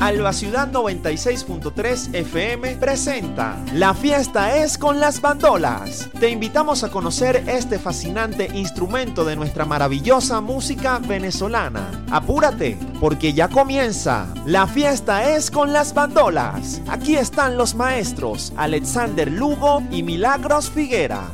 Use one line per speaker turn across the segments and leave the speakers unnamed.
Alba Ciudad 96.3 FM presenta La Fiesta es con las Bandolas. Te invitamos a conocer este fascinante instrumento de nuestra maravillosa música venezolana. Apúrate, porque ya comienza La Fiesta es con las Bandolas. Aquí están los maestros Alexander Lugo y Milagros Figuera.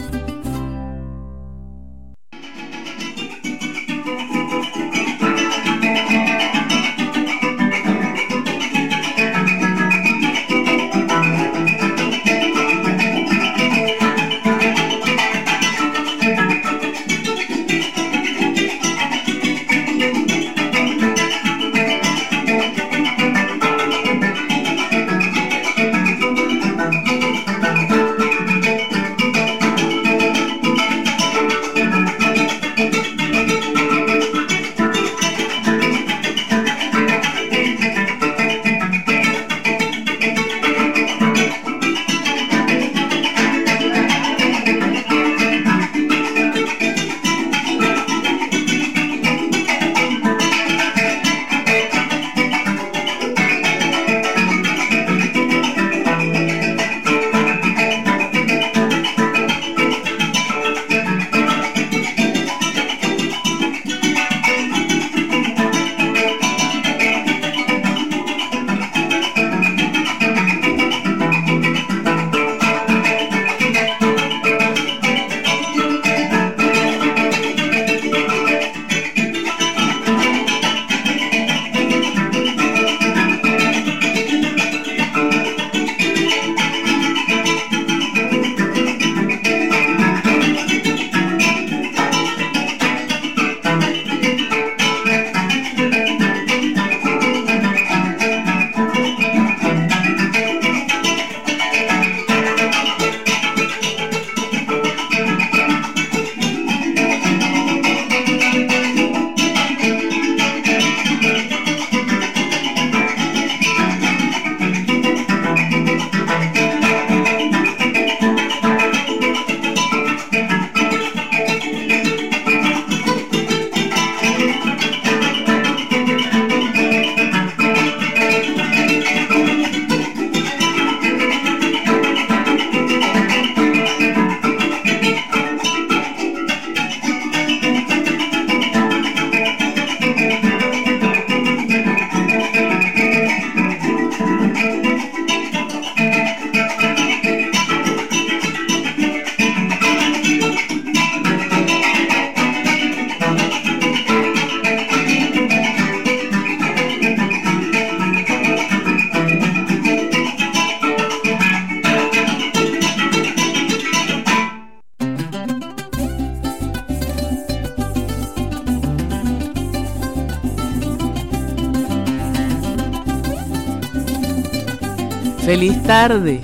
Feliz tarde.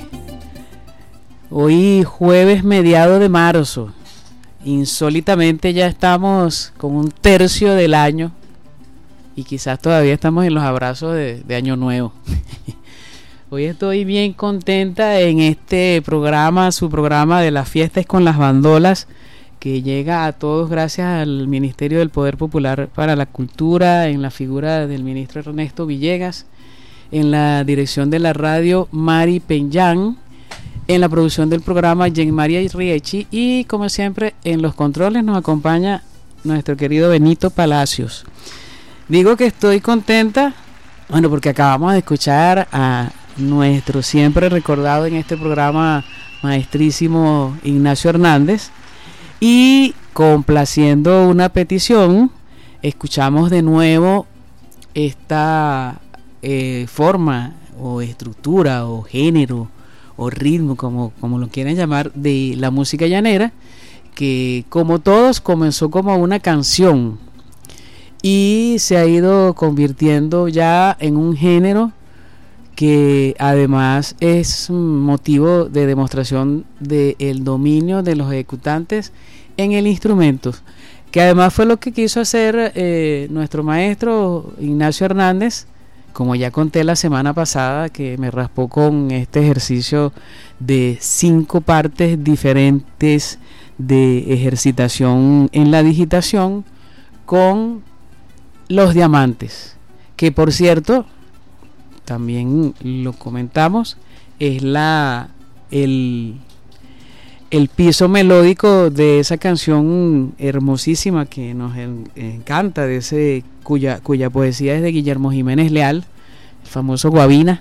Hoy jueves mediado de marzo. Insólitamente ya estamos con un tercio del año y quizás todavía estamos en los abrazos de Año Nuevo. Hoy estoy bien contenta en este programa, su programa de las fiestas con las bandolas, que llega a todos gracias al Ministerio del Poder Popular para la Cultura, en la figura del ministro Ernesto Villegas, en la dirección de la radio Mari Peñán, en la producción del programa Jen María Riechi, y como siempre en los controles nos acompaña nuestro querido Benito Palacios. Digo que estoy contenta, bueno, porque acabamos de escuchar a nuestro siempre recordado en este programa maestrísimo Ignacio Hernández, y complaciendo una petición escuchamos de nuevo esta forma o estructura o género o ritmo, como lo quieran llamar, de la música llanera, que como todos comenzó como una canción y se ha ido convirtiendo ya en un género que además es motivo de demostración del dominio de los ejecutantes en el instrumento, que además fue lo que quiso hacer nuestro maestro Ignacio Hernández, como ya conté la semana pasada, que me raspó con este ejercicio de 5 partes diferentes de ejercitación en la digitación con los diamantes, que por cierto también lo comentamos, es el piso melódico de esa canción hermosísima que nos encanta, cuya poesía es de Guillermo Jiménez Leal, el famoso Guavina.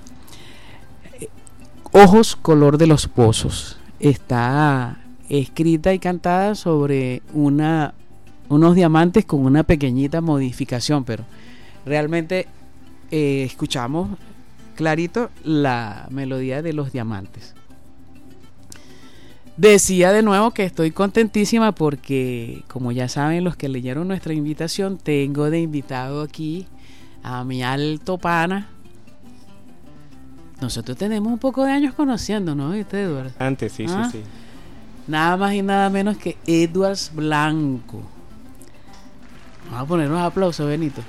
Ojos color de los pozos. Está escrita y cantada sobre unos diamantes con una pequeñita modificación, pero realmente escuchamos clarito la melodía de los diamantes. Decía de nuevo que estoy contentísima porque, como ya saben los que leyeron nuestra invitación, tengo de invitado aquí a mi alto pana. Nosotros tenemos un poco de años conociendo, ¿no? ¿Viste, Edward?
Antes, sí.
Nada más y nada menos que Edward Blanco. Vamos a poner unos aplausos, Benito.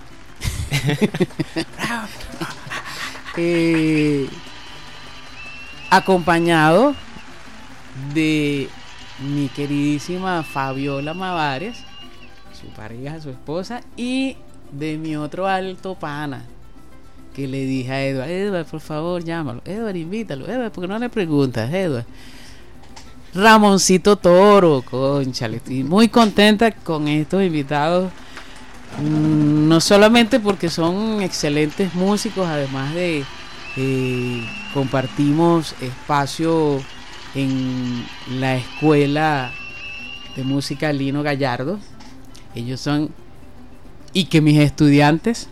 Acompañado de mi queridísima Fabiola Mavares, su pareja, su esposa, y de mi otro alto pana, que le dije a Edward, por favor, llámalo, Edward, invítalo, Edward, ¿por qué no le preguntas, Edward? Ramoncito Toro, cónchale, estoy muy contenta con estos invitados, no solamente porque son excelentes músicos, además de compartimos espacio en la escuela de música Lino Gallardo. Ellos son y que mis estudiantes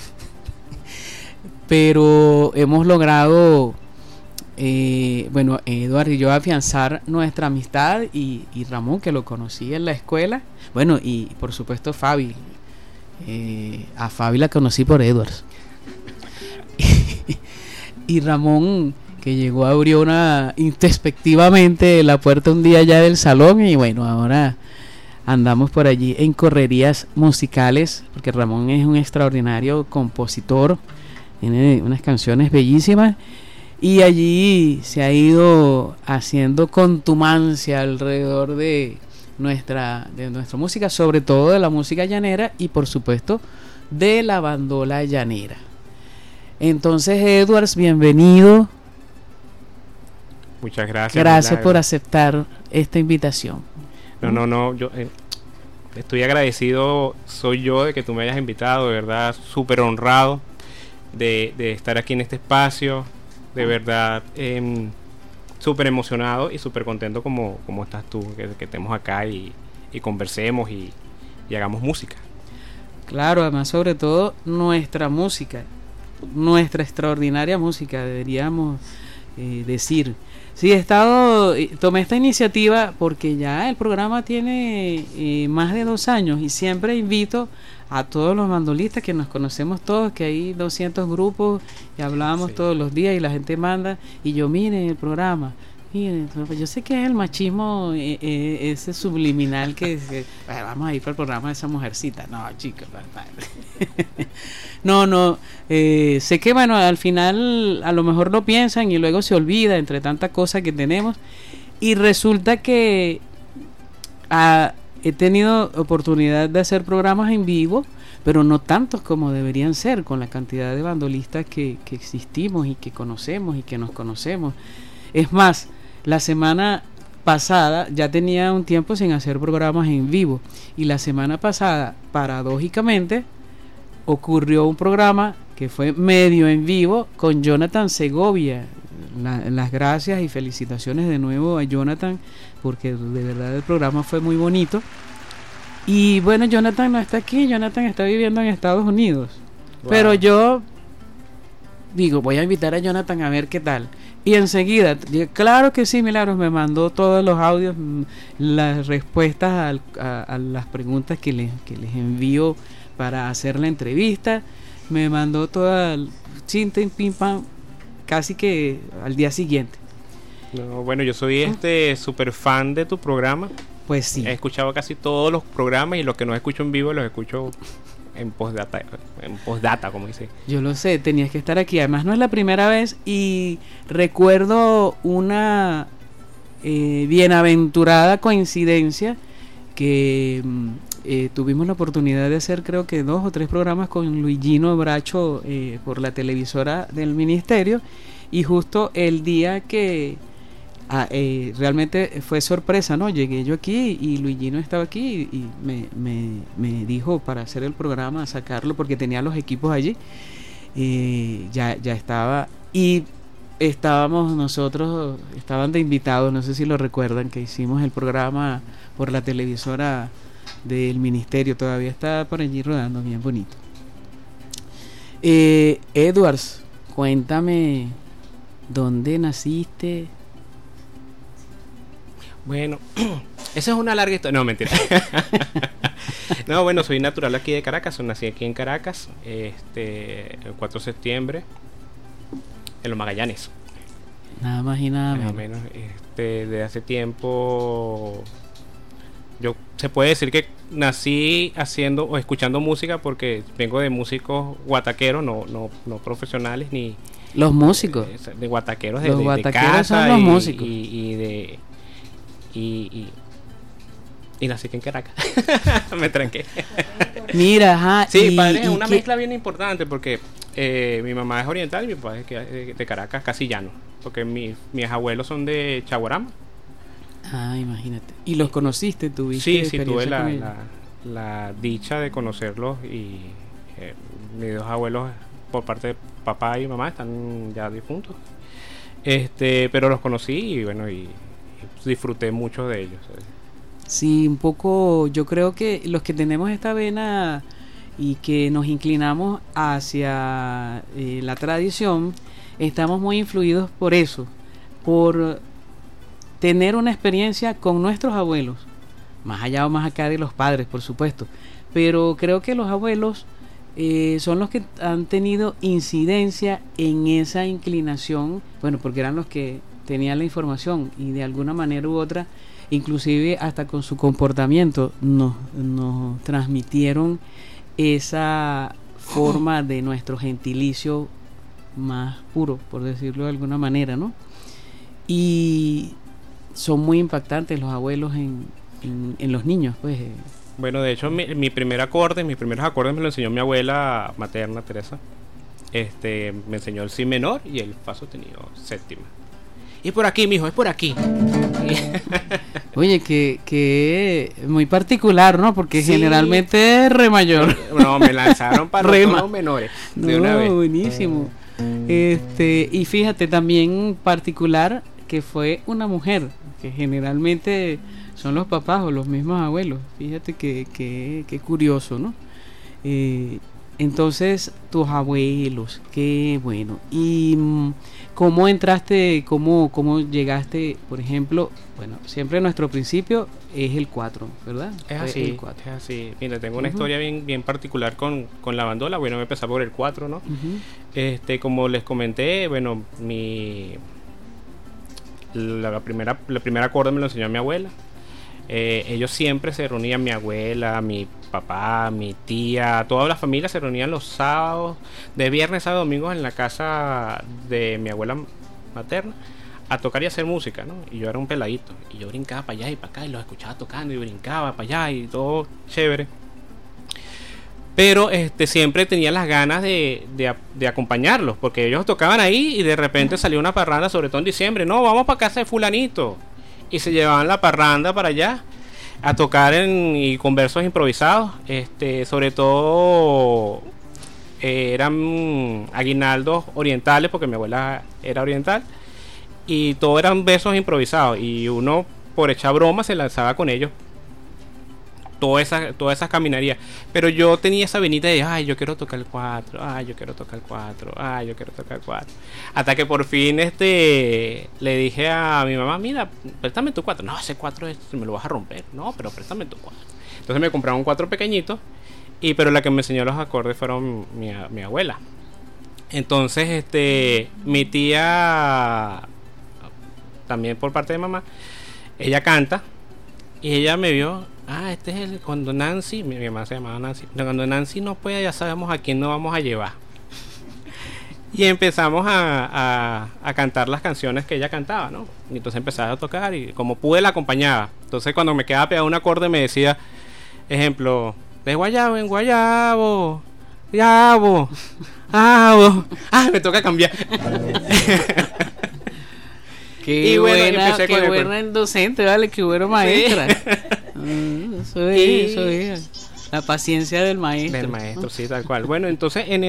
pero hemos logrado Eduardo y yo afianzar nuestra amistad y Ramón, que lo conocí en la escuela, bueno, y por supuesto Fabi, a Fabi la conocí por Edwards y Ramón, que llegó, abrió introspectivamente la puerta un día ya del salón, y bueno, ahora andamos por allí en correrías musicales, porque Ramón es un extraordinario compositor, tiene unas canciones bellísimas, y allí se ha ido haciendo contumacia alrededor de nuestra música, sobre todo de la música llanera y por supuesto de la bandola llanera. Entonces, Edwards, bienvenido.
Muchas gracias.
Gracias por aceptar esta invitación.
No, yo estoy agradecido, soy yo, de que tú me hayas invitado, de verdad, súper honrado de estar aquí en este espacio, de verdad, súper emocionado y súper contento como estás tú, que estemos acá y conversemos y hagamos música.
Claro, además, sobre todo nuestra música, nuestra extraordinaria música, deberíamos decir. Sí, tomé esta iniciativa porque ya el programa tiene más de 2 años y siempre invito a todos los bandolistas, que nos conocemos todos, que hay 200 grupos y hablamos todos los días y la gente manda, y yo, miren el programa, miren, yo sé que es el machismo ese subliminal que vamos a ir para el programa de esa mujercita. No, chicos, sé que bueno, al final a lo mejor lo piensan y luego se olvida entre tantas cosas que tenemos, y resulta que he tenido oportunidad de hacer programas en vivo, pero no tantos como deberían ser, con la cantidad de bandolistas que existimos y que conocemos y que nos conocemos. Es más, la semana pasada ya tenía un tiempo sin hacer programas en vivo, y la semana pasada, paradójicamente, ocurrió un programa que fue medio en vivo con Jonathan Segovia. Las gracias y felicitaciones de nuevo a Jonathan, porque de verdad el programa fue muy bonito. Y bueno, Jonathan no está aquí, Jonathan está viviendo en Estados Unidos. Wow. Pero yo digo, voy a invitar a Jonathan a ver qué tal. Y enseguida, claro que sí, Milagros, me mandó todos los audios, las respuestas a las preguntas que les envío para hacer la entrevista. Me mandó toda el chinten, pim, pam, casi que al día siguiente.
No, bueno, yo soy súper fan de tu programa.
Pues sí.
He escuchado casi todos los programas, y los que no escucho en vivo los escucho en postdata, como dice.
Yo lo sé, tenías que estar aquí. Además, no es la primera vez, y recuerdo una bienaventurada coincidencia que tuvimos la oportunidad de hacer creo que 2 o 3 programas con Luigino Bracho por la televisora del ministerio, y justo el día que realmente fue sorpresa, ¿no? Llegué yo aquí y Luigino estaba aquí y me dijo para hacer el programa, sacarlo porque tenía los equipos allí, ya estaba, y estábamos nosotros, estaban de invitados, no sé si lo recuerdan, que hicimos el programa por la televisora del ministerio, todavía está por allí rodando, bien bonito. Edwards, cuéntame, ¿dónde naciste?
Bueno, esa es una larga historia. No, mentira. No, bueno, soy natural aquí de Caracas, nací aquí en Caracas, el 4 de septiembre, en los Magallanes.
Nada más y nada
Más o menos. De hace tiempo, se puede decir que nací haciendo o escuchando música, porque vengo de músicos guataqueros, no profesionales ni
los músicos,
de guataqueros,
los
de
guataqueros
casa,
son los músicos.
Y nací aquí en Caracas. Me tranqué.
Mira, ajá.
Sí, padre, es una mezcla bien importante, porque mi mamá es oriental y mi papá es de Caracas, casillano, porque mis abuelos son de Chaguarama.
Ah, imagínate. ¿Y los conociste?
Sí, tuve la dicha de conocerlos, y mis 2 abuelos por parte de papá y mamá están ya difuntos. Pero los conocí y bueno, y disfruté mucho de ellos.
Sí, un poco, yo creo que los que tenemos esta vena y que nos inclinamos hacia la tradición, estamos muy influidos por eso, por tener una experiencia con nuestros abuelos, más allá o más acá de los padres, por supuesto, pero creo que los abuelos son los que han tenido incidencia en esa inclinación, bueno, porque eran los que tenían la información y de alguna manera u otra, inclusive hasta con su comportamiento nos transmitieron esa forma de nuestro gentilicio más puro, por decirlo de alguna manera, ¿no? Y son muy impactantes los abuelos en los niños, pues.
Bueno, de hecho, mis primeros acordes me lo enseñó mi abuela materna, Teresa. Me enseñó el si menor y el fa sostenido séptima. Y por aquí, mijo, es por aquí.
Oye, que muy particular, ¿no? Porque sí, generalmente es re mayor.
No, me lanzaron para los tonos menores de una vez.
Buenísimo. Y fíjate, también particular que fue una mujer, que generalmente son los papás o los mismos abuelos. Fíjate que curioso, ¿no? Entonces, tus abuelos, qué bueno. ¿Y cómo entraste, cómo llegaste, por ejemplo? Bueno, siempre nuestro principio es el 4, ¿verdad?
Es así,
el 4.
Es así. Mira, tengo una historia bien particular con la bandola. Bueno, voy a empezar por el 4, ¿no? Como les comenté, bueno, la primera acorde me lo enseñó mi abuela. Ellos siempre se reunían, mi abuela, mi papá, mi tía, toda la familia se reunían los sábados, de viernes a domingos, en la casa de mi abuela materna, a tocar y hacer música, ¿no? Y yo era un peladito, y yo brincaba para allá y para acá, y los escuchaba tocando, y brincaba para allá, y todo chévere. Pero siempre tenía las ganas de acompañarlos, porque ellos tocaban ahí, y de repente salió una parranda, sobre todo en diciembre. No, vamos para casa de fulanito. Y se llevaban la parranda para allá a tocar y con versos improvisados. Sobre todo eran aguinaldos orientales, porque mi abuela era oriental, y todo eran versos improvisados, y uno, por echar broma, se lanzaba con ellos todas esas caminarías. Pero yo tenía esa venita de, ay, yo quiero tocar el 4, ay, yo quiero tocar el 4, ay, yo quiero tocar el 4. Hasta que por fin le dije a mi mamá, mira, préstame tu 4. No, ese 4 me lo vas a romper. No, pero préstame tu 4. Entonces me compraron un 4 pequeñito, pero la que me enseñó los acordes fueron mi abuela. Entonces, mi tía, también por parte de mamá, ella canta, y ella me vio, este es cuando Nancy, mi mamá se llamaba Nancy, cuando Nancy no puede, ya sabemos a quién nos vamos a llevar. Y empezamos a cantar las canciones que ella cantaba, ¿no? Y entonces empezaba a tocar, y como pude la acompañaba. Entonces cuando me quedaba pegado un acorde me decía, Ejemplo, de guayabo en guayabo, guayabo, abo. Me toca cambiar.
Qué
Y bueno,
buena,
empecé con
qué
el
buena el docente, vale, qué buena maestra. Eso es, eso es. La paciencia del maestro.
Del maestro, sí, tal cual. Bueno, entonces en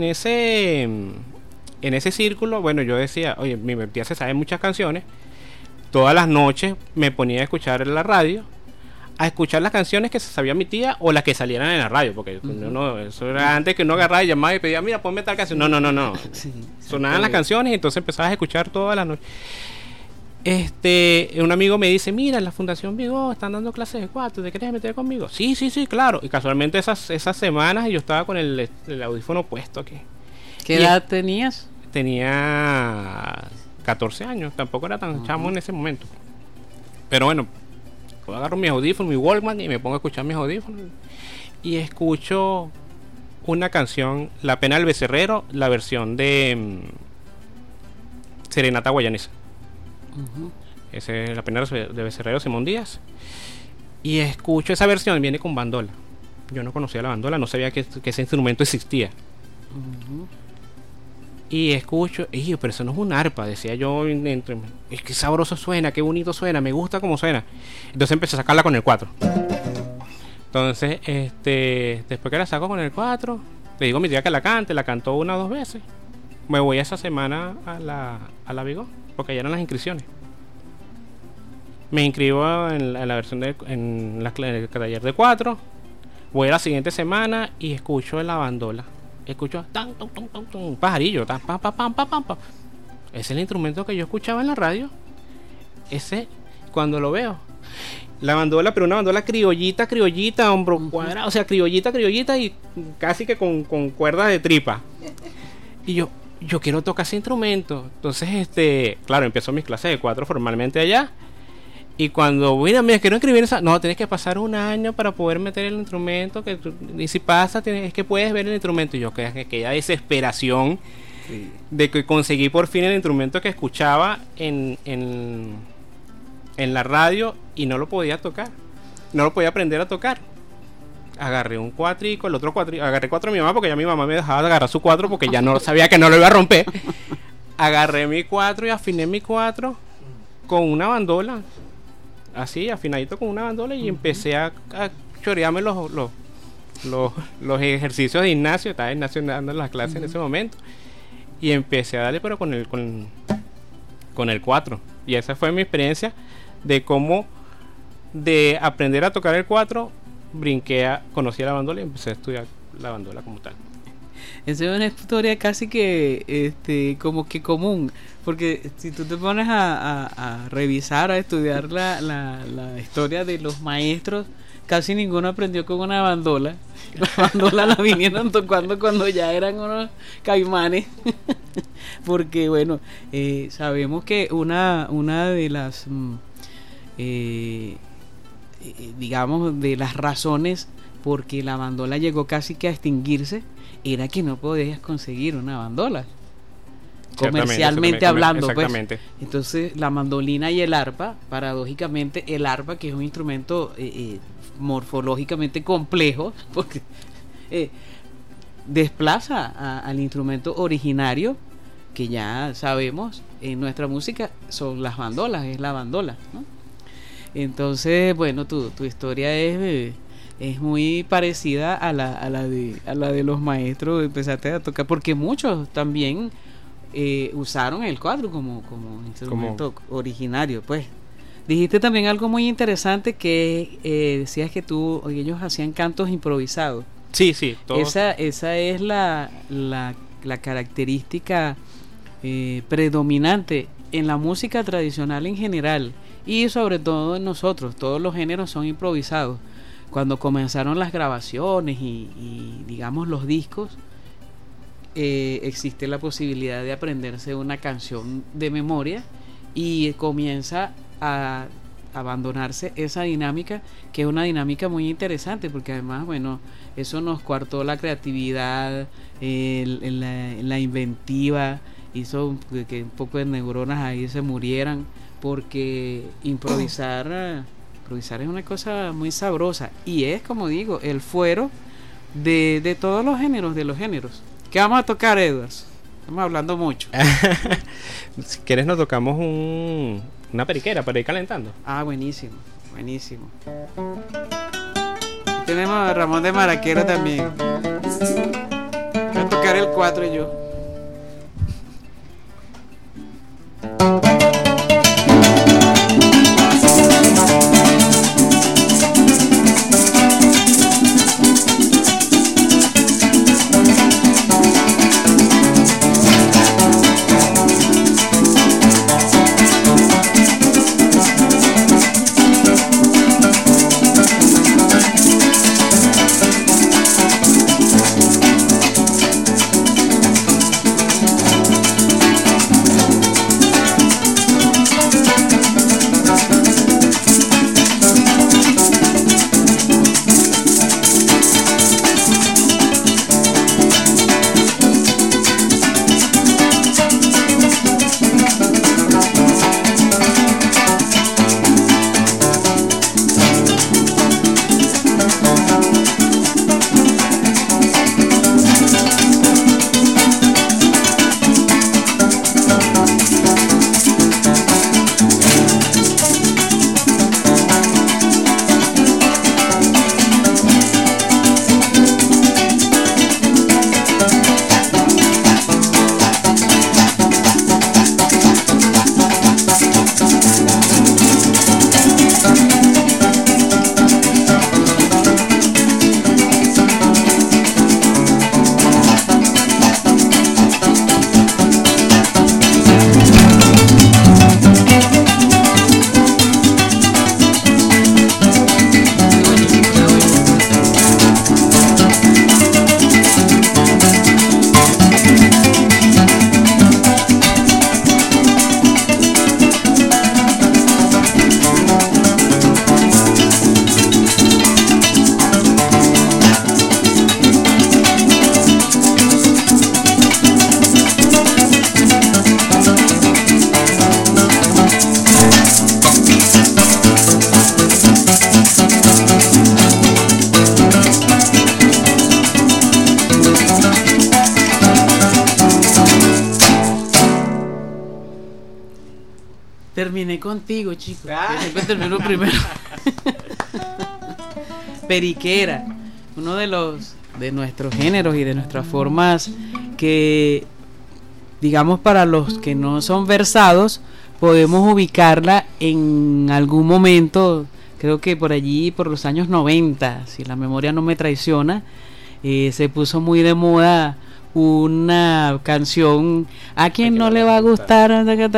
ese círculo, bueno, yo decía, oye, mi tía se sabe muchas canciones. Todas las noches me ponía a escuchar en la radio, a escuchar las canciones que se sabía mi tía o las que salieran en la radio, porque eso era antes que uno agarraba y llamaba y pedía, mira, ponme tal canción. No.
Sí,
Sonaban las canciones y entonces empezabas a escuchar todas las noches. Un amigo me dice, mira, en la Fundación Vigo están dando clases de 4, ¿te quieres meter conmigo? Sí, claro. Y casualmente esas semanas yo estaba con el audífono puesto aquí.
¿Qué edad tenías?
Tenía 14 años, tampoco era tan chamo en ese momento. Pero bueno, yo agarro mis audífonos, mi Walkman, y me pongo a escuchar mis audífonos. Y escucho una canción, La Pena del Becerrero, la versión de Serenata Guayanesa. Esa es La Pena de Becerrero, Simón Díaz. Y escucho esa versión, viene con bandola. Yo no conocía la bandola, no sabía que ese instrumento existía. Y escucho, pero eso no es un arpa, decía yo dentro. Es que sabroso suena, qué bonito suena, me gusta cómo suena. Entonces empecé a sacarla con el 4. Entonces, después que la saco con el 4, le digo a mi tía que la cante, la cantó 1 o 2 veces. Me voy esa semana a la Vigo, porque allá eran las inscripciones. Me inscribo en la versión en el taller de 4. Voy a la siguiente semana y escucho en la bandola. Escucho un pajarillo, pam, pam, pam, pam, pam, pam. Ese es el instrumento que yo escuchaba en la radio. Ese, cuando lo veo, la bandola, pero una bandola criollita, hombro cuadrado, o sea, criollita y casi que con cuerdas de tripa. Y yo quiero tocar ese instrumento. Entonces, claro, empezó mis clases de 4 formalmente allá. Y cuando, mira, quiero inscribir esa. No, tienes que pasar 1 año para poder meter el instrumento. Y si pasa, es que puedes ver el instrumento. Y yo, aquella desesperación de que conseguí por fin el instrumento que escuchaba en la radio y no lo podía tocar. No lo podía aprender a tocar. Agarré un cuatrico, el otro cuatrico. Agarré 4 de mi mamá porque ya mi mamá me dejaba de agarrar su 4 porque ya no sabía que no lo iba a romper. Agarré mi 4 y afiné mi 4 con una bandola. Así, afinadito con una bandola, y empecé a chorearme los ejercicios de Ignacio. Estaba Ignacio dando las clases en ese momento. Y empecé a darle, pero con el 4. Y esa fue mi experiencia de cómo, de aprender a tocar el 4, conocí a la bandola y empecé a estudiar la bandola como tal.
Esa es una historia casi que como que común, porque si tú te pones a revisar, a estudiar la historia de los maestros, casi ninguno aprendió con una bandola. La bandola la vinieron tocando cuando ya eran unos caimanes. Porque bueno, sabemos que una de las digamos, de las razones porque la bandola llegó casi que a extinguirse era que no podías conseguir una bandola, comercialmente hablando,
exactamente.
Pues. Entonces la mandolina y el arpa, paradójicamente el arpa, que es un instrumento morfológicamente complejo, porque desplaza al instrumento originario, que ya sabemos en nuestra música son las bandolas, es la bandola, ¿no? Entonces, bueno, tu historia es muy parecida a la de los maestros. Empezaste a tocar, porque muchos también usaron el 4 como instrumento originario. Pues dijiste también algo muy interesante, que decías que ellos hacían cantos improvisados.
Sí,
esa es la característica predominante en la música tradicional en general, y sobre todo en nosotros. Todos los géneros son improvisados. Cuando comenzaron las grabaciones y digamos los discos, existe la posibilidad de aprenderse una canción de memoria, y comienza a abandonarse esa dinámica, que es una dinámica muy interesante, porque además, bueno, eso nos coartó la creatividad, la inventiva, hizo que un poco de neuronas ahí se murieran, porque improvisar Improvisar es una cosa muy sabrosa y es, como digo, el fuero de todos los géneros, de los géneros. ¿Qué vamos a tocar, Edwards? Estamos hablando mucho.
Si quieres nos tocamos una periquera para ir calentando.
Ah, buenísimo, buenísimo. Y tenemos a Ramón de Maraquero también. Voy a tocar el 4 yo. Terminé contigo, chicos. Yo siempre termino primero. Periquera, uno de nuestros géneros y de nuestras formas que, digamos, para los que no son versados, podemos ubicarla en algún momento, creo que por allí, por los años 90, si la memoria no me traiciona, se puso muy de moda una canción, ¿a quién no le va a gustar?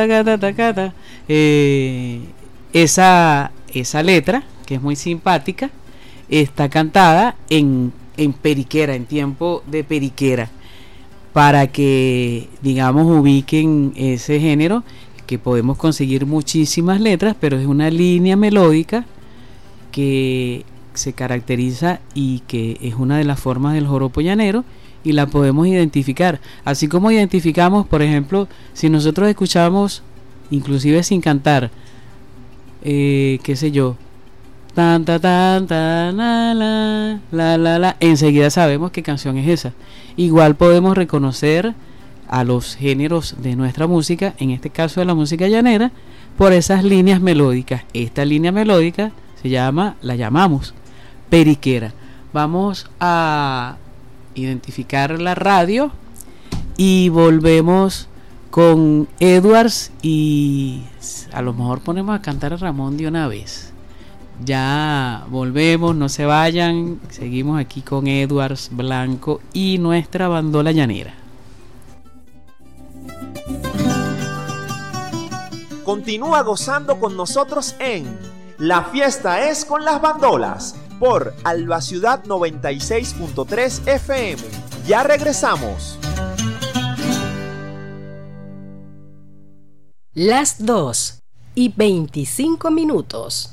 Esa letra, que es muy simpática, está cantada en periquera, en tiempo de periquera, para que, digamos, ubiquen ese género, que podemos conseguir muchísimas letras, pero es una línea melódica que se caracteriza y que es una de las formas del joropo llanero, y la podemos identificar, así como identificamos, por ejemplo, si nosotros escuchamos, inclusive sin cantar, qué sé yo, tan ta tan ta la, enseguida sabemos qué canción es esa. Igual podemos reconocer a los géneros de nuestra música, en este caso de la música llanera, por esas líneas melódicas. Esta línea melódica la llamamos periquera. Vamos a identificar la radio y volvemos con Edwards, y a lo mejor ponemos a cantar a Ramón de una vez. Ya volvemos, no se vayan, seguimos aquí con Edwards Blanco y nuestra bandola llanera.
Continúa gozando con nosotros en La Fiesta es con las Bandolas por Alba Ciudad 96.3 FM. Ya regresamos.
Las 2:25.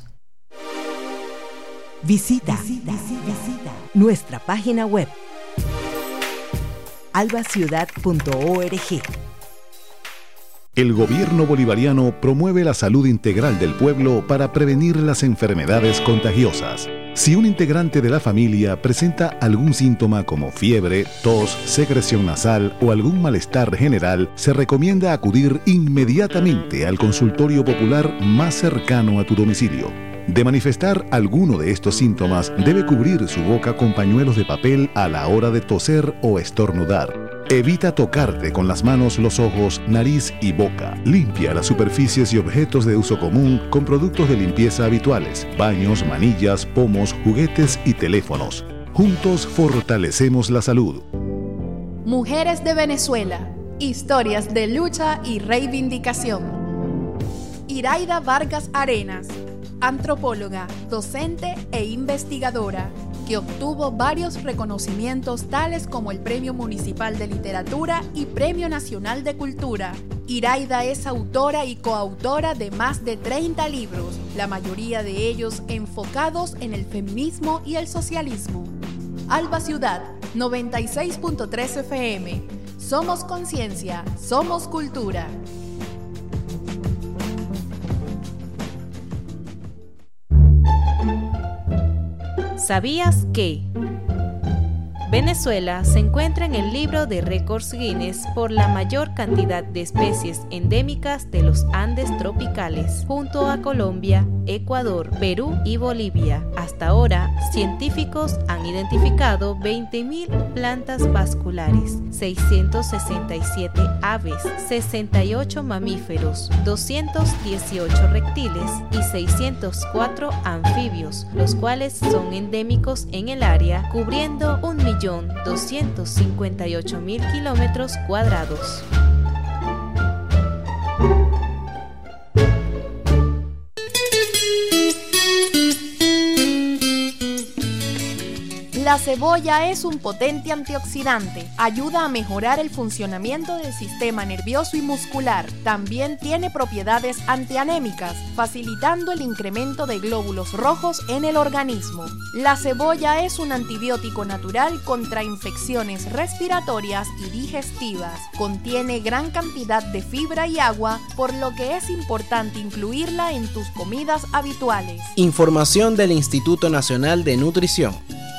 Visita nuestra página web albaciudad.org.
El gobierno bolivariano promueve la salud integral del pueblo para prevenir las enfermedades contagiosas. Si un integrante de la familia presenta algún síntoma como fiebre, tos, secreción nasal o algún malestar general, se recomienda acudir inmediatamente al consultorio popular más cercano a tu domicilio. De manifestar alguno de estos síntomas, debe cubrir su boca con pañuelos de papel a la hora de toser o estornudar. Evita tocarte con las manos los ojos, nariz y boca. Limpia las superficies y objetos de uso común con productos de limpieza habituales: baños, manillas, pomos, juguetes y teléfonos. Juntos fortalecemos la salud.
Mujeres de Venezuela. Historias de lucha y reivindicación. Iraida Vargas Arenas, antropóloga, docente e investigadora, que obtuvo varios reconocimientos tales como el Premio Municipal de Literatura y Premio Nacional de Cultura. Iraida es autora y coautora de más de 30 libros, la mayoría de ellos enfocados en el feminismo y el socialismo. Alba Ciudad, 96.3 FM. Somos conciencia, somos cultura.
¿Sabías que? Venezuela se encuentra en el libro de récords Guinness por la mayor cantidad de especies endémicas de los Andes tropicales, junto a Colombia, Ecuador, Perú y Bolivia. Hasta ahora, científicos han identificado 20.000 plantas vasculares, 667 aves, 68 mamíferos, 218 reptiles y 604 anfibios, los cuales son endémicos en el área, cubriendo 1.258.000 kilómetros cuadrados.
La cebolla es un potente antioxidante, ayuda a mejorar el funcionamiento del sistema nervioso y muscular. También tiene propiedades antianémicas, facilitando el incremento de glóbulos rojos en el organismo. La cebolla es un antibiótico natural contra infecciones respiratorias y digestivas. Contiene gran cantidad de fibra y agua, por lo que es importante incluirla en tus comidas habituales.
Información del Instituto Nacional de Nutrición.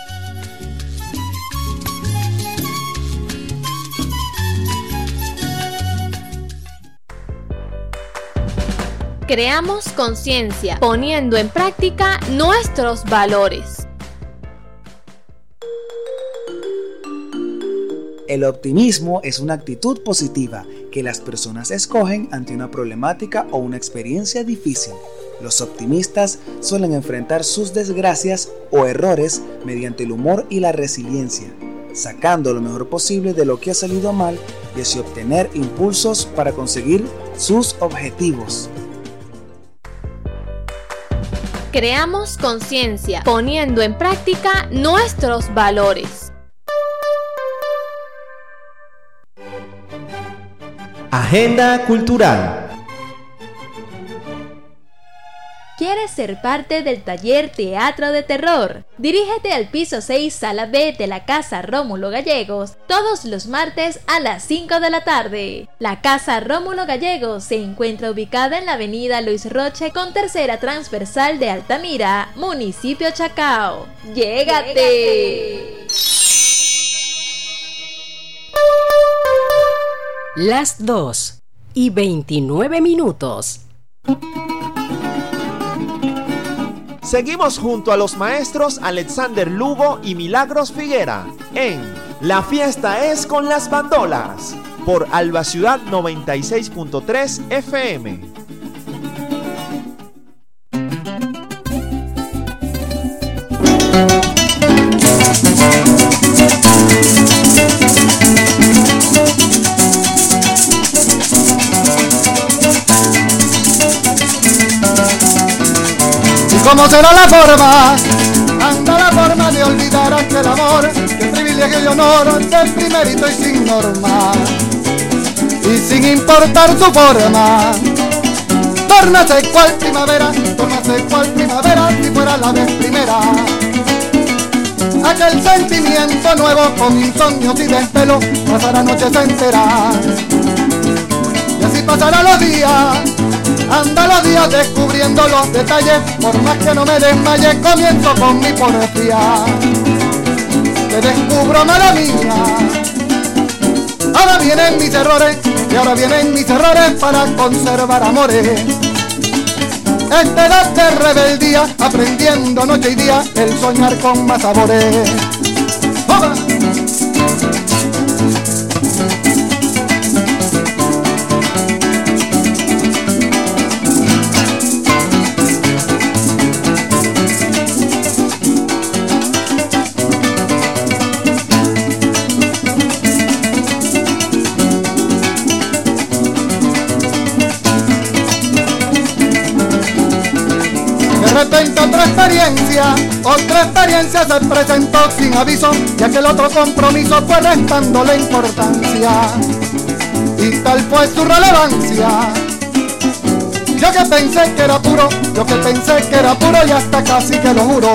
Creamos conciencia, poniendo en práctica nuestros valores.
El optimismo es una actitud positiva que las personas escogen ante una problemática o una experiencia difícil. Los optimistas suelen enfrentar sus desgracias o errores mediante el humor y la resiliencia, sacando lo mejor posible de lo que ha salido mal y así obtener impulsos para conseguir sus objetivos.
Creamos conciencia, poniendo en práctica nuestros valores.
Agenda cultural.
¿Quieres ser parte del taller Teatro de Terror? Dirígete al piso 6, sala B de la Casa Rómulo Gallegos todos los martes a las 5 de la tarde. La Casa Rómulo Gallegos se encuentra ubicada en la avenida Luis Roche con tercera transversal de Altamira, municipio Chacao. ¡Llégate!
Las 2:29.
Seguimos junto a los maestros Alexander Lugo y Milagros Figuera en La Fiesta es con las Bandolas por Alba Ciudad 96.3 FM.
¿Cómo será la forma? Anda la forma de olvidar aquel amor, que privilegio y honor del primerito y sin norma. Y sin importar su forma, tórnase cual primavera, tómase cual primavera si fuera la vez primera. Aquel sentimiento nuevo con insomnios y desvelo pasará noches enteras. Y así pasarán los días, anda los días descubriendo los detalles, por más que no me desmaye, comienzo con mi porfía. Te descubro, mala mía, ahora vienen mis errores, y ahora vienen mis errores para conservar amores. Esta edad de rebeldía, aprendiendo noche y día el soñar con más sabores. ¡Oba! De repente otra experiencia se presentó sin aviso, y aquel otro compromiso fue restándole importancia, y tal fue su relevancia. Yo que pensé que era puro, y hasta casi que lo juro.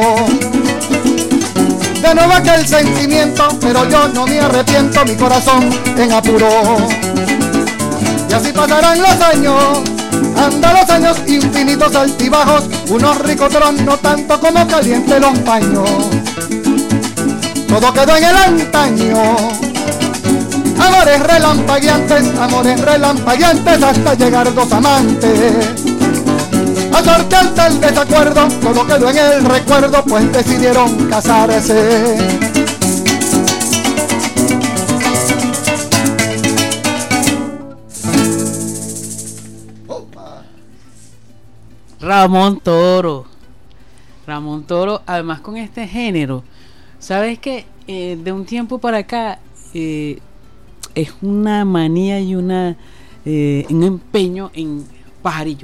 De nuevo aquel sentimiento, pero yo no me arrepiento, mi corazón en apuro. Y así pasarán los años, anda los años infinitos altibajos, unos ricotros no tanto como caliente los paños. Todo quedó en el antaño, amores relampagueantes hasta llegar dos amantes. A sortear tal desacuerdo, todo quedó en el recuerdo, pues decidieron casarse.
Ramón Toro, además con este género, sabes que de un tiempo para acá es una manía y un empeño en pajarillo.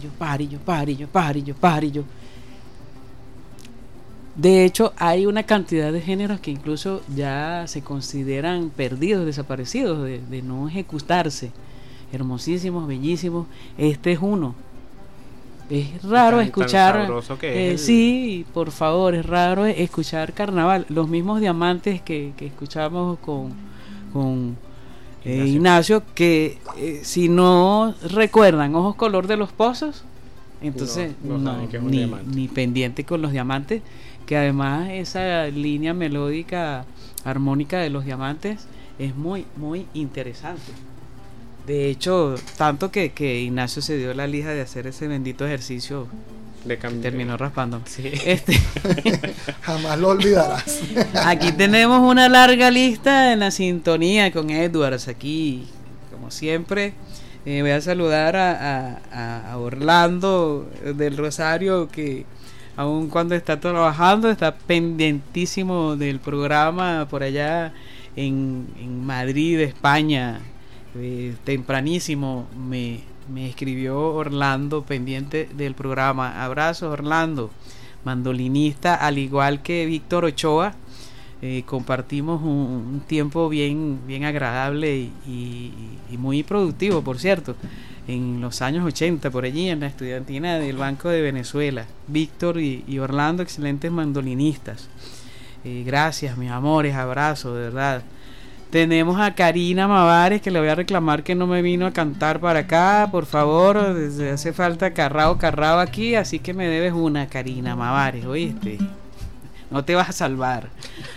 De hecho, hay una cantidad de géneros que incluso ya se consideran perdidos, desaparecidos, de no ejecutarse. Hermosísimos, bellísimos. Este es uno. Es raro escuchar, sí, por favor, es raro escuchar carnaval. Los mismos diamantes que escuchamos con Ignacio, que si no recuerdan Ojos color de los pozos, entonces ni pendiente con los diamantes, que además esa línea melódica armónica de los diamantes es muy, muy interesante. De hecho, tanto que Ignacio se dio la lija de hacer ese bendito ejercicio, terminó raspando. Sí.
Jamás lo olvidarás.
Aquí tenemos una larga lista en la sintonía con Edwards. Aquí, como siempre, voy a saludar a Orlando del Rosario, que aun cuando está trabajando, está pendientísimo del programa por allá en Madrid, España. Tempranísimo me escribió Orlando pendiente del programa. Abrazos, Orlando, mandolinista, al igual que Víctor Ochoa. Compartimos un tiempo bien agradable y muy productivo, por cierto, en los años 80, por allí en la estudiantina del Banco de Venezuela. Víctor y Orlando, excelentes mandolinistas. Gracias, mis amores, abrazos, de verdad. Tenemos a Karina Mavares, que le voy a reclamar que no me vino a cantar para acá, por favor. Hace falta carrao aquí, así que me debes una, Karina Mavares, ¿oíste? No te vas a salvar.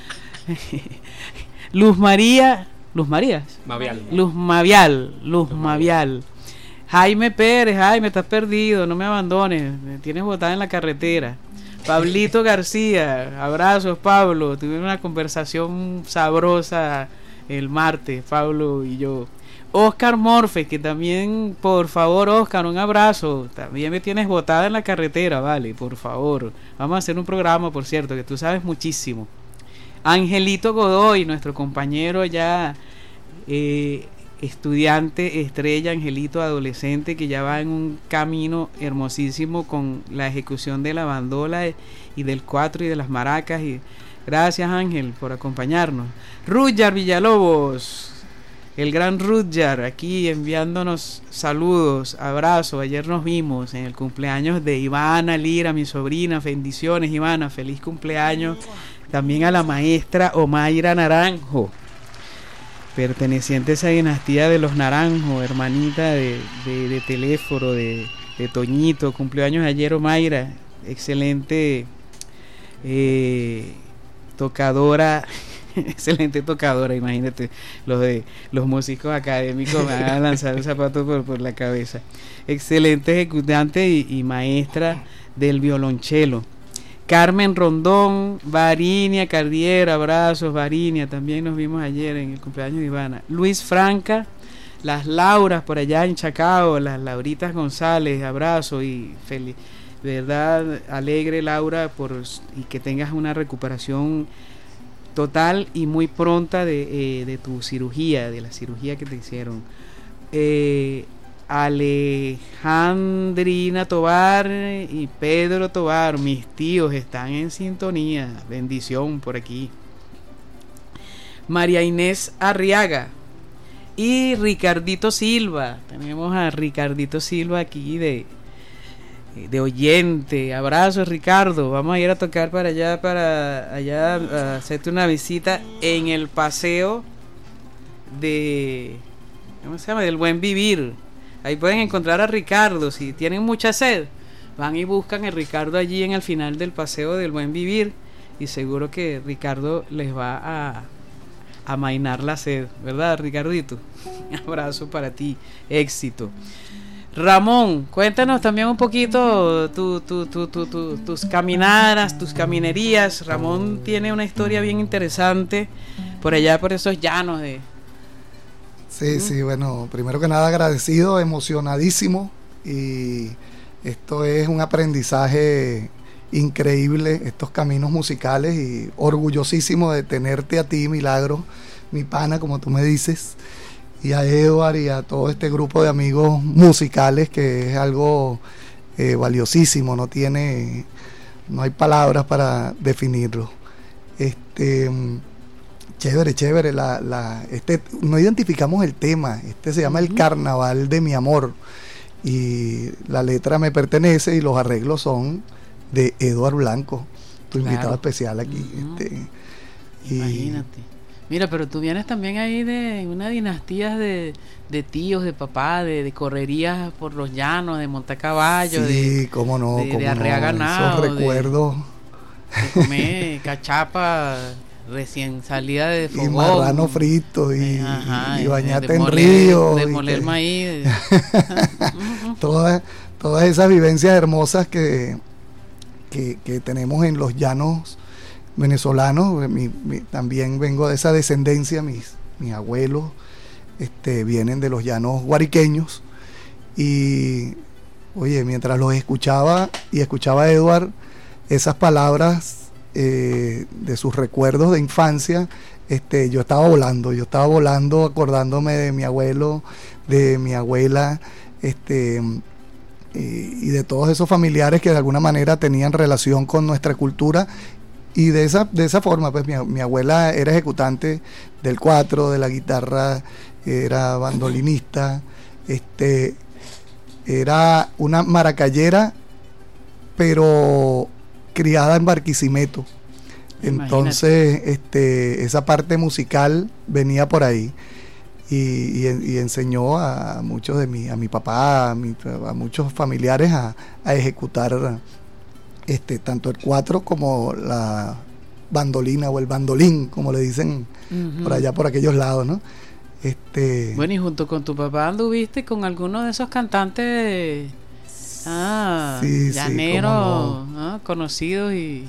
Luz Mavial. Jaime Pérez, Jaime, estás perdido, no me abandones, me tienes botada en la carretera. Pablito García, abrazos, Pablo. Tuvimos una conversación sabrosa el martes, Pablo y yo. Oscar Morfe, que también, por favor, Oscar, un abrazo. También me tienes botada en la carretera, vale, por favor. Vamos a hacer un programa, por cierto, que tú sabes muchísimo. Angelito Godoy, nuestro compañero ya estudiante estrella, Angelito adolescente, que ya va en un camino hermosísimo con la ejecución de la bandola y del cuatro y de las maracas. Y gracias, Ángel, por acompañarnos. Rudjar Villalobos, el gran Rudjar, aquí enviándonos saludos, abrazos. Ayer nos vimos en el cumpleaños de Ivana Lira, mi sobrina. Bendiciones, Ivana, feliz cumpleaños. También a la maestra Omaira Naranjo. perteneciente a esa dinastía de los Naranjo, hermanita de Teléforo, de Toñito, cumplió años ayer Omaira, excelente tocadora, excelente tocadora, imagínate, los músicos académicos me van a lanzar el zapato por la cabeza. Excelente ejecutante y maestra del violonchelo. Carmen Rondón, Varinia Cardiera, abrazos, Varinia, también nos vimos ayer en el cumpleaños de Ivana. Luis Franca, las Lauras por allá en Chacao, las Lauritas González, abrazo y feliz, verdad, alegre Laura, y que tengas una recuperación total y muy pronta de tu cirugía, de la cirugía que te hicieron. Alejandrina Tobar y Pedro Tobar, mis tíos, están en sintonía. Bendición por aquí. María Inés Arriaga y Ricardito Silva. Tenemos a Ricardito Silva aquí de oyente. Abrazos, Ricardo. Vamos a ir a tocar para allá a hacerte una visita en el paseo ¿cómo se llama? Del Buen Vivir. Ahí pueden encontrar a Ricardo. Si tienen mucha sed, van y buscan a Ricardo allí en el final del paseo del Buen Vivir, y seguro que Ricardo les va a amainar la sed, ¿verdad, Ricardito? Un abrazo para ti, éxito. Ramón, cuéntanos también un poquito tus caminadas, tus caminerías. Ramón tiene una historia bien interesante por allá, por esos llanos de...
Sí, bueno, primero que nada agradecido, emocionadísimo, y esto es un aprendizaje increíble, estos caminos musicales, y orgullosísimo de tenerte a ti, Milagro, mi pana, como tú me dices, y a Edward y a todo este grupo de amigos musicales, que es algo valiosísimo, no hay palabras para definirlo. Chévere, no identificamos el tema, se llama El Carnaval de mi Amor, y la letra me pertenece y los arreglos son de Edward Blanco, tu invitado especial aquí.
Imagínate. Mira, pero tú vienes también ahí de una dinastía de tíos, de papá, de correrías por los llanos, de montar caballos,
cómo no,
de arrear ganado,
esos recuerdos,
de comer cachapa recién salida de fogón,
y marrano frito y bañate en río,
de moler maíz,
todas esas vivencias hermosas que tenemos en los llanos venezolanos. También vengo de esa descendencia, mis abuelos vienen de los llanos guariqueños, y oye, mientras los escuchaba a Edward, esas palabras de sus recuerdos de infancia, yo estaba volando acordándome de mi abuelo, de mi abuela, y de todos esos familiares que de alguna manera tenían relación con nuestra cultura, y de esa forma, pues mi abuela era ejecutante del cuatro, de la guitarra, era bandolinista, era una maracayera, pero criada en Barquisimeto. Entonces, esa parte musical venía por ahí, y enseñó a muchos a mi papá, a muchos familiares a ejecutar tanto el cuatro como la bandolina o el bandolín, como le dicen por allá, por aquellos lados, ¿no?
Bueno, y junto con tu papá anduviste con algunos de esos cantantes llaneros, no, conocidos y...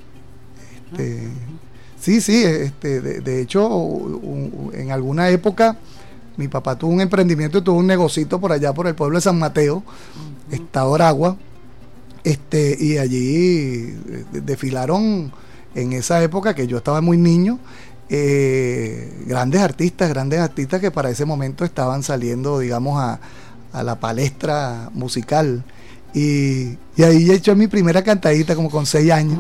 de hecho, en alguna época mi papá tuvo un emprendimiento y tuvo un negocito por allá por el pueblo de San Mateo, Estado Aragua, y allí desfilaron en esa época que yo estaba muy niño, grandes artistas que para ese momento estaban saliendo, digamos, a la palestra musical. Y ahí he hecho mi primera cantadita como con 6 años.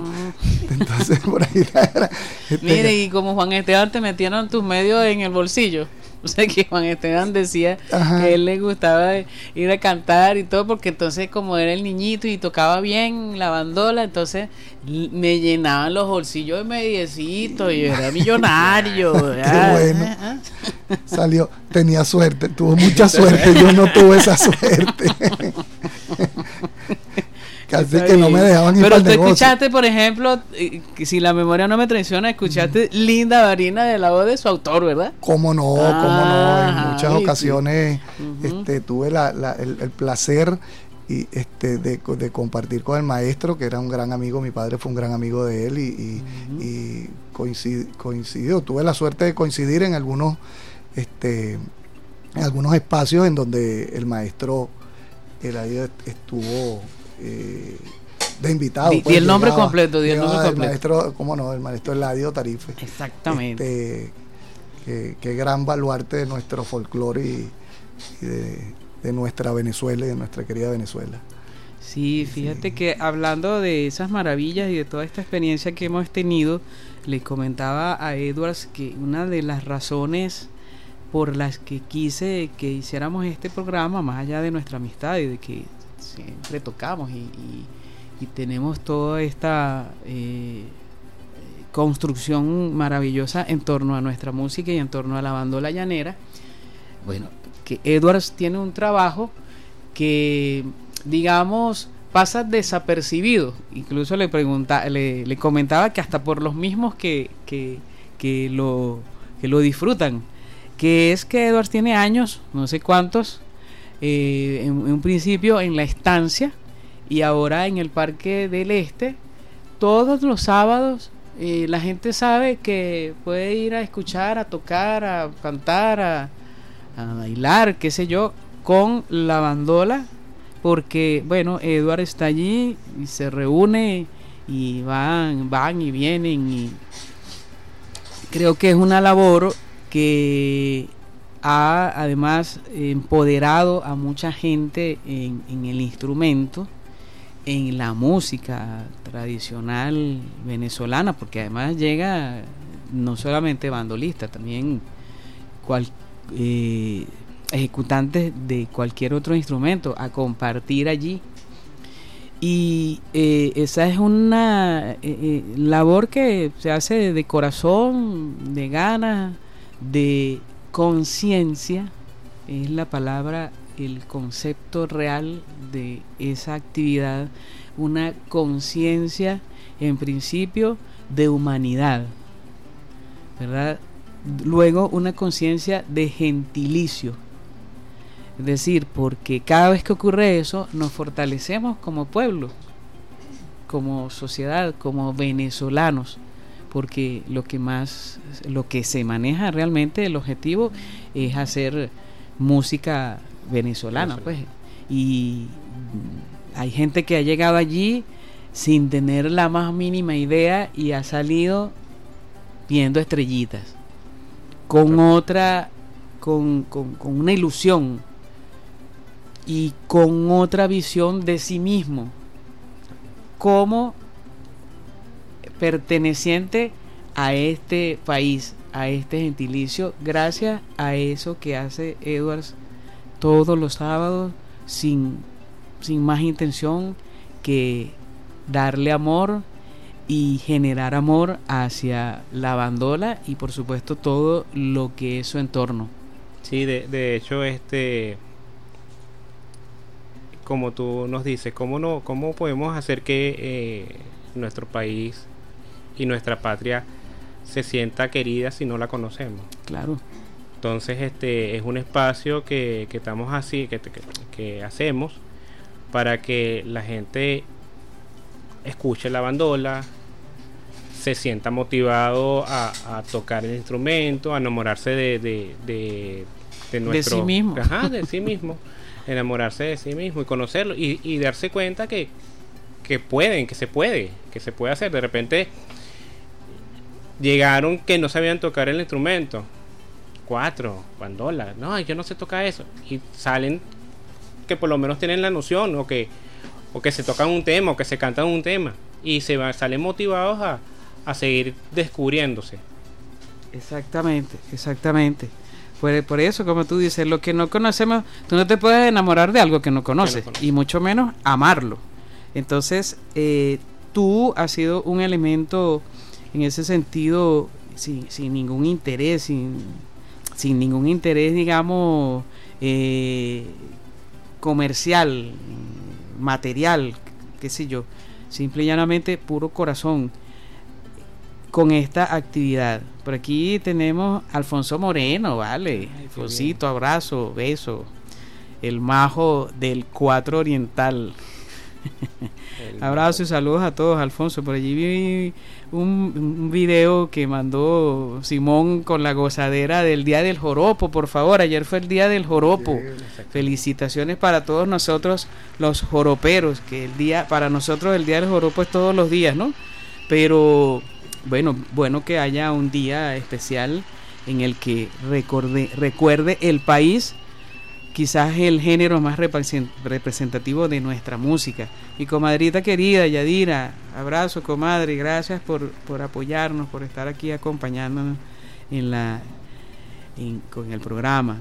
Entonces por ahí era,
Mire, y como Juan Esteban te metieron tus medios en el bolsillo. O sea que Juan Esteban decía
Ajá.
que él le gustaba ir a cantar y todo, porque entonces como era el niñito y tocaba bien la bandola, entonces me llenaban los bolsillos de mediecitos y yo era millonario.
Qué bueno. Salió, tenía suerte, tuvo mucha suerte, yo no tuve esa suerte. Casi que no me dejaban ir
Pero
para
tú
el negocio.
escuchaste, por ejemplo, que si la memoria no me traiciona, escuchaste Linda Varina de la voz de su autor, ¿verdad?
Cómo no, en
Ajá,
muchas
¿viste?
ocasiones tuve el placer y de compartir con el maestro, que era un gran amigo. Mi padre fue un gran amigo de él y coincidió. Tuve la suerte de coincidir en algunos espacios en donde el maestro estuvo de invitado.
Di el nombre completo, el
maestro, cómo no, el maestro Eladio Tarife.
Exactamente.
Que gran baluarte de nuestro folclore y de nuestra Venezuela y de nuestra querida Venezuela.
Sí, fíjate que hablando de esas maravillas y de toda esta experiencia que hemos tenido, le comentaba a Edwards que una de las razones por las que quise que hiciéramos este programa, más allá de nuestra amistad y de que siempre tocamos y tenemos toda esta construcción maravillosa en torno a nuestra música y en torno a la bandola llanera, bueno, que Edwards tiene un trabajo que, digamos, pasa desapercibido. Incluso le comentaba que hasta por los mismos que lo disfrutan, que es que Edwards tiene años, no sé cuántos, en un principio en La Estancia y ahora en el Parque del Este, todos los sábados. La gente sabe que puede ir a escuchar, a tocar, a cantar, a bailar, qué sé yo, con la bandola, porque bueno, Edward está allí y se reúne y van y vienen, y creo que es una labor que ha además empoderado a mucha gente en el instrumento, en la música tradicional venezolana, porque además llega no solamente bandolista, también ejecutantes de cualquier otro instrumento a compartir allí, y esa es una labor que se hace de corazón, de ganas, de conciencia, es la palabra, el concepto real de esa actividad, una conciencia en principio de humanidad, ¿verdad? Luego una conciencia de gentilicio, es decir, porque cada vez que ocurre eso nos fortalecemos como pueblo, como sociedad, como venezolanos, porque lo que se maneja realmente, el objetivo es hacer música venezolana, pues, y hay gente que ha llegado allí sin tener la más mínima idea y ha salido viendo estrellitas, con otra, con una ilusión y con otra visión de sí mismo como perteneciente a este país, a este gentilicio, gracias a eso que hace Edwards todos los sábados, sin más intención que darle amor y generar amor hacia la bandola y por supuesto todo lo que es su entorno.
Sí, de hecho, como tú nos dices, ¿cómo podemos hacer que nuestro país y nuestra patria se sienta querida si no la conocemos?
Claro.
Entonces es un espacio que estamos así, que hacemos para que la gente escuche la bandola, se sienta motivado a tocar el instrumento, a enamorarse de nuestro,
de sí mismo.
Ajá, de sí mismo, enamorarse de sí mismo y conocerlo y darse cuenta que se puede hacer. De repente llegaron que no sabían tocar el instrumento, 4 bandolas, no, yo no sé tocar eso, y salen que por lo menos tienen la noción, o que se tocan un tema, o que se cantan un tema, y salen motivados a seguir descubriéndose.
Exactamente, Por eso, como tú dices, lo que no conocemos, tú no te puedes enamorar de algo que no conoces, y mucho menos amarlo. Entonces, tú has sido un elemento en ese sentido sin ningún interés, sin ningún interés, digamos, comercial, material, qué sé yo, simple y llanamente puro corazón con esta actividad. Por aquí tenemos a Alfonso Moreno, vale. Alfonsito, abrazo, beso. El majo del 4 Oriental. Abrazo y saludos a todos, Alfonso. Por allí vi un video que mandó Simón con la gozadera del Día del Joropo. Por favor, ayer fue el Día del Joropo. Felicitaciones para todos nosotros los joroperos, que para nosotros el Día del Joropo es todos los días, ¿no? Pero bueno que haya un día especial en el que recuerde el país, quizás el género más representativo de nuestra música. Mi comadrita querida Yadira, abrazo, comadre, gracias por apoyarnos, por estar aquí acompañándonos con el programa.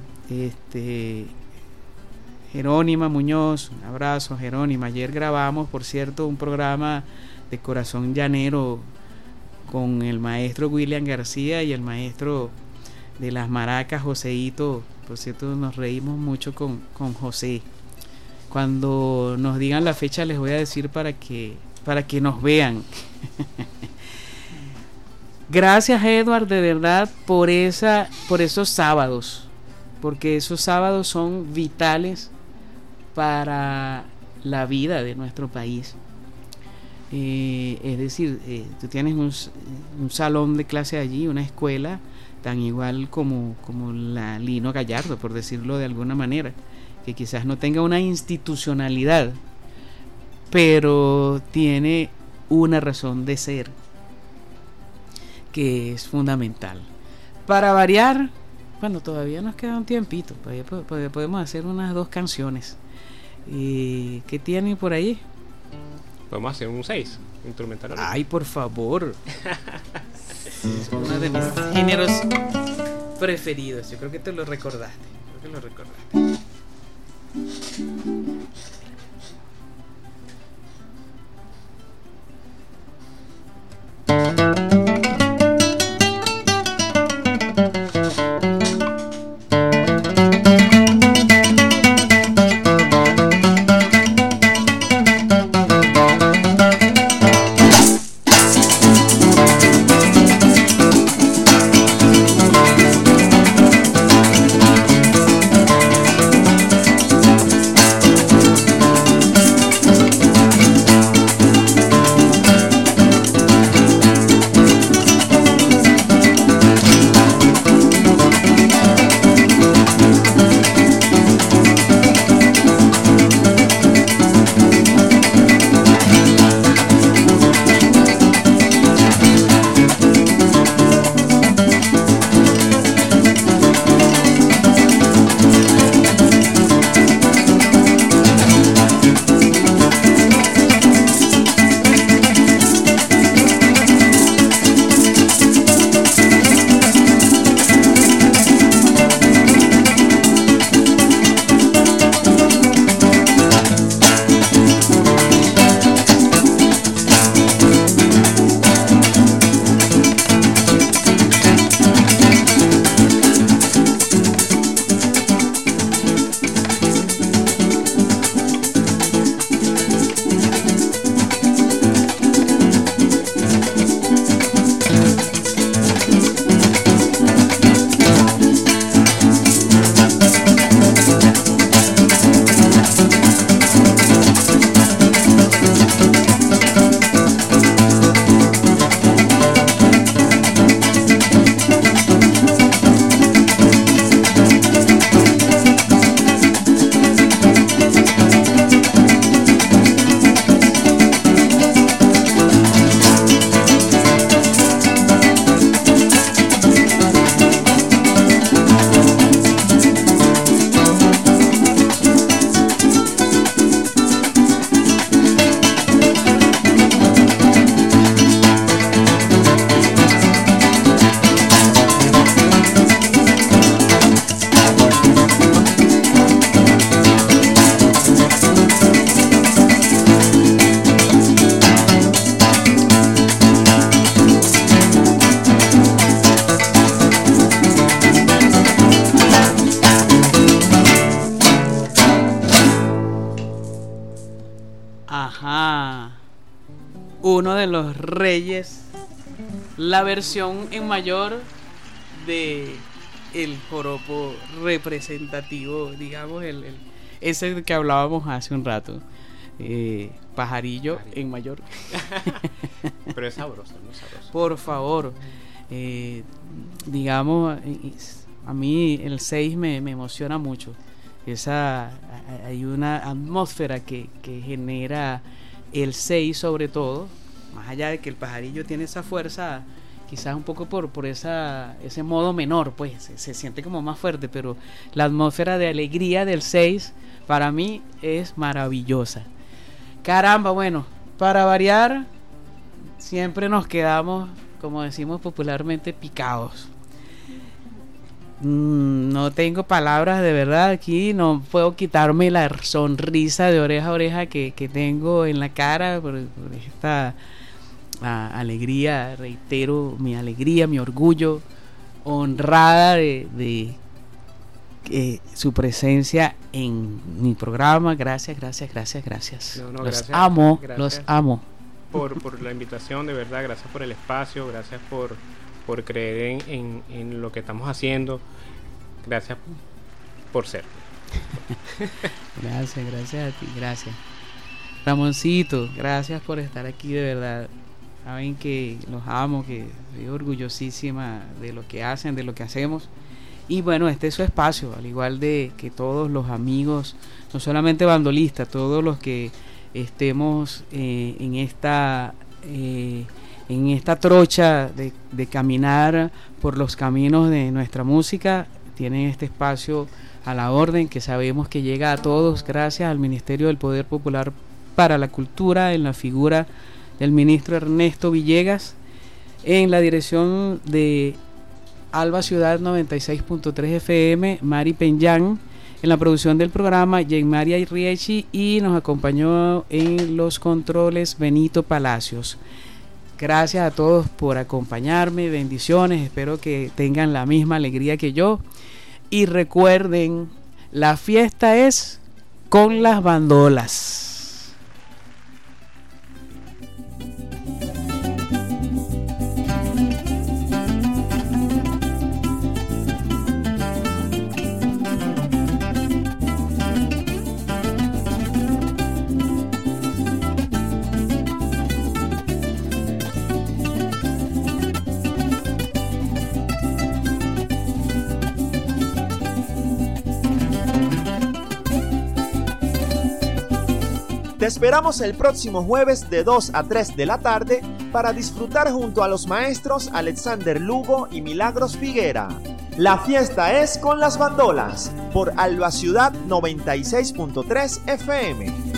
Jerónima Muñoz, abrazo Jerónima. Ayer grabamos, por cierto, un programa de Corazón Llanero con el maestro William García y el maestro de las maracas, Joseito. Por cierto, nos reímos mucho con José. Cuando nos digan la fecha les voy a decir para que nos vean. Gracias, Edward, de verdad, por esos sábados, porque esos sábados son vitales para la vida de nuestro país. Es decir, tú tienes un salón de clase allí, una escuela tan igual como la Lino Gallardo, por decirlo de alguna manera, que quizás no tenga una institucionalidad, pero tiene una razón de ser que es fundamental. Para variar, bueno, todavía nos queda un tiempito, podemos hacer unas 2 canciones. ¿Qué tienen por ahí?
Podemos hacer un 6 instrumental.
Ay, por favor. Es uno de mis géneros preferidos. Yo creo que te lo recordaste. Ajá. Uno de los reyes, la versión en mayor de el joropo representativo, digamos, ese que hablábamos hace un rato. Pajarillo en mayor.
Pero es sabroso, muy sabroso.
Por favor, digamos, a mí el 6 me emociona mucho. Hay una atmósfera que genera el 6, sobre todo, más allá de que el pajarillo tiene esa fuerza, quizás un poco por ese modo menor, pues se siente como más fuerte, pero la atmósfera de alegría del 6 para mí es maravillosa. Caramba, bueno, para variar, siempre nos quedamos, como decimos popularmente, picados. No tengo palabras, de verdad, aquí no puedo quitarme la sonrisa de oreja a oreja que tengo en la cara por esta alegría. Reitero mi alegría, mi orgullo, honrada de su presencia en mi programa. Gracias.
Gracias,
amo,
gracias
los amo.
Por la invitación, de verdad, gracias por el espacio, gracias por creer en lo que estamos haciendo, gracias por ser.
Gracias a ti, gracias. Ramoncito, gracias por estar aquí, de verdad. Saben que los amo, que estoy orgullosísima de lo que hacen, de lo que hacemos. Y bueno, este es su espacio, al igual de que todos los amigos, no solamente bandolistas, todos los que estemos en esta trocha de caminar por los caminos de nuestra música, tienen este espacio a la orden, que sabemos que llega a todos gracias al Ministerio del Poder Popular para la Cultura, en la figura del ministro Ernesto Villegas, en la dirección de Alba Ciudad 96.3 FM, Mari Peñán, en la producción del programa Jean María Riechi, y nos acompañó en los controles Benito Palacios. Gracias a todos por acompañarme, bendiciones, espero que tengan la misma alegría que yo, y recuerden, la fiesta es con las bandolas.
Te esperamos el próximo jueves de 2 a 3 de la tarde para disfrutar junto a los maestros Alexander Lugo y Milagros Figuera. La fiesta es con las bandolas por Alba Ciudad 96.3 FM.